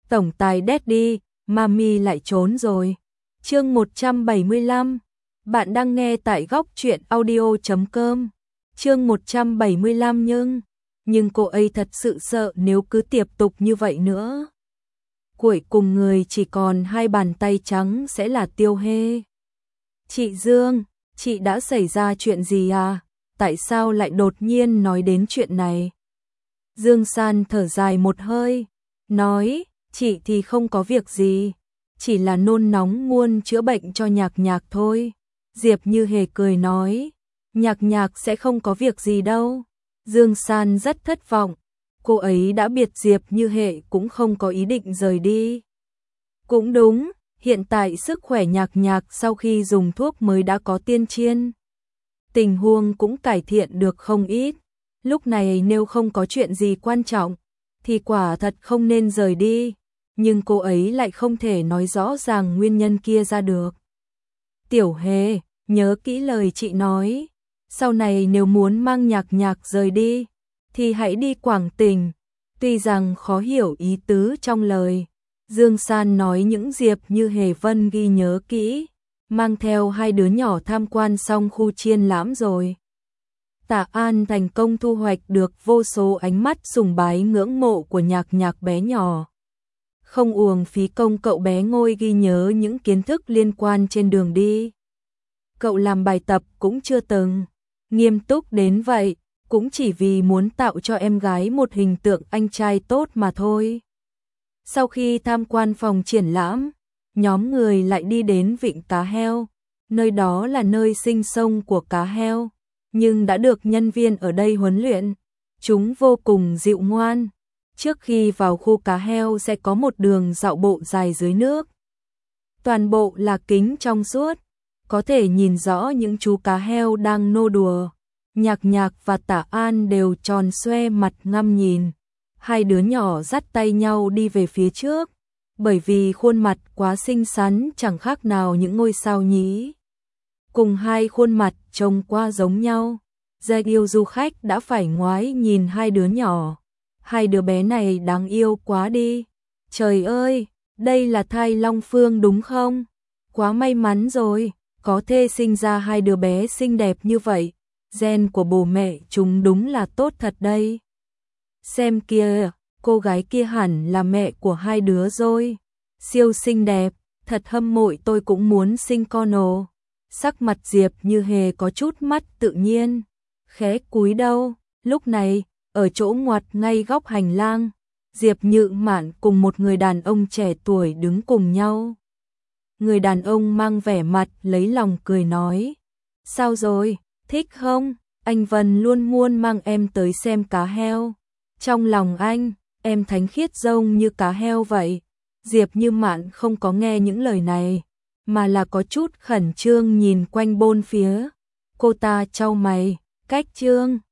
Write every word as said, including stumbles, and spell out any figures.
Tổng tài Daddy, Mami lại trốn rồi. Chương một trăm bảy mươi lăm. Bạn đang nghe tại góc truyện audio chấm com. Chương một trăm bảy mươi lăm nhưng nhưng cô ấy thật sự sợ nếu cứ tiếp tục như vậy nữa. Cuối cùng người chỉ còn hai bàn tay trắng sẽ là Tiêu Hê. Chị Dương, chị đã xảy ra chuyện gì à? Tại sao lại đột nhiên nói đến chuyện này? Dương San thở dài một hơi, nói, chị thì không có việc gì, chỉ là nôn nóng muốn chữa bệnh cho Nhạc Nhạc thôi. Diệp Như Hề cười nói, Nhạc Nhạc sẽ không có việc gì đâu. Dương San rất thất vọng, cô ấy đã biệt Diệp Như Hề cũng không có ý định rời đi. Cũng đúng, hiện tại sức khỏe Nhạc Nhạc sau khi dùng thuốc mới đã có tiên triên. Tình huống cũng cải thiện được không ít. Lúc này nếu không có chuyện gì quan trọng, thì quả thật không nên rời đi. Nhưng cô ấy lại không thể nói rõ ràng nguyên nhân kia ra được. Tiểu Hề, nhớ kỹ lời chị nói. Sau này nếu muốn mang Nhạc Nhạc rời đi, thì hãy đi Quảng Tỉnh. Tuy rằng khó hiểu ý tứ trong lời, Dương San nói những Diệp Như Hề Vân ghi nhớ kỹ, mang theo hai đứa nhỏ tham quan xong khu chiên lãm rồi. Tạ An thành công thu hoạch được vô số ánh mắt sùng bái ngưỡng mộ của Nhạc Nhạc bé nhỏ. Không uổng phí công cậu bé ngồi ghi nhớ những kiến thức liên quan trên đường đi. Cậu làm bài tập cũng chưa từng nghiêm túc đến vậy, cũng chỉ vì muốn tạo cho em gái một hình tượng anh trai tốt mà thôi. Sau khi tham quan phòng triển lãm, nhóm người lại đi đến vịnh cá heo, nơi đó là nơi sinh sống của cá heo, nhưng đã được nhân viên ở đây huấn luyện. Chúng vô cùng dịu ngoan. Trước khi vào khu cá heo sẽ có một đường dạo bộ dài dưới nước. Toàn bộ là kính trong suốt, có thể nhìn rõ những chú cá heo đang nô đùa. Nhạc Nhạc và Tạ An đều tròn xoe mặt ngắm nhìn. Hai đứa nhỏ dắt tay nhau đi về phía trước, bởi vì khuôn mặt quá xinh xắn chẳng khác nào những ngôi sao nhí. Cùng hai khuôn mặt trông quá giống nhau, Gia yêu du khách đã phải ngoái nhìn hai đứa nhỏ. Hai đứa bé này đáng yêu quá đi. Trời ơi, đây là thai Long Phương đúng không? Quá may mắn rồi, có thể sinh ra hai đứa bé xinh đẹp như vậy. Gen của bố mẹ chúng đúng là tốt thật đây. Xem kìa, cô gái kia hẳn là mẹ của hai đứa rồi. Siêu xinh đẹp, thật hâm mộ, tôi cũng muốn sinh con ồ. Sắc mặt Diệp Như Hề có chút mất tự nhiên, khẽ cúi đầu. Lúc này, ở chỗ ngoặt ngay góc hành lang, Diệp Như Mạn cùng một người đàn ông trẻ tuổi đứng cùng nhau. Người đàn ông mang vẻ mặt lấy lòng cười nói, sao rồi, thích không? Anh Vân luôn muốn mang em tới xem cá heo. Trong lòng anh, em thánh khiết giống như cá heo vậy. Diệp Như Mạn không có nghe những lời này, mà là có chút khẩn trương nhìn quanh bốn phía. Cô ta chau mày, cách trương.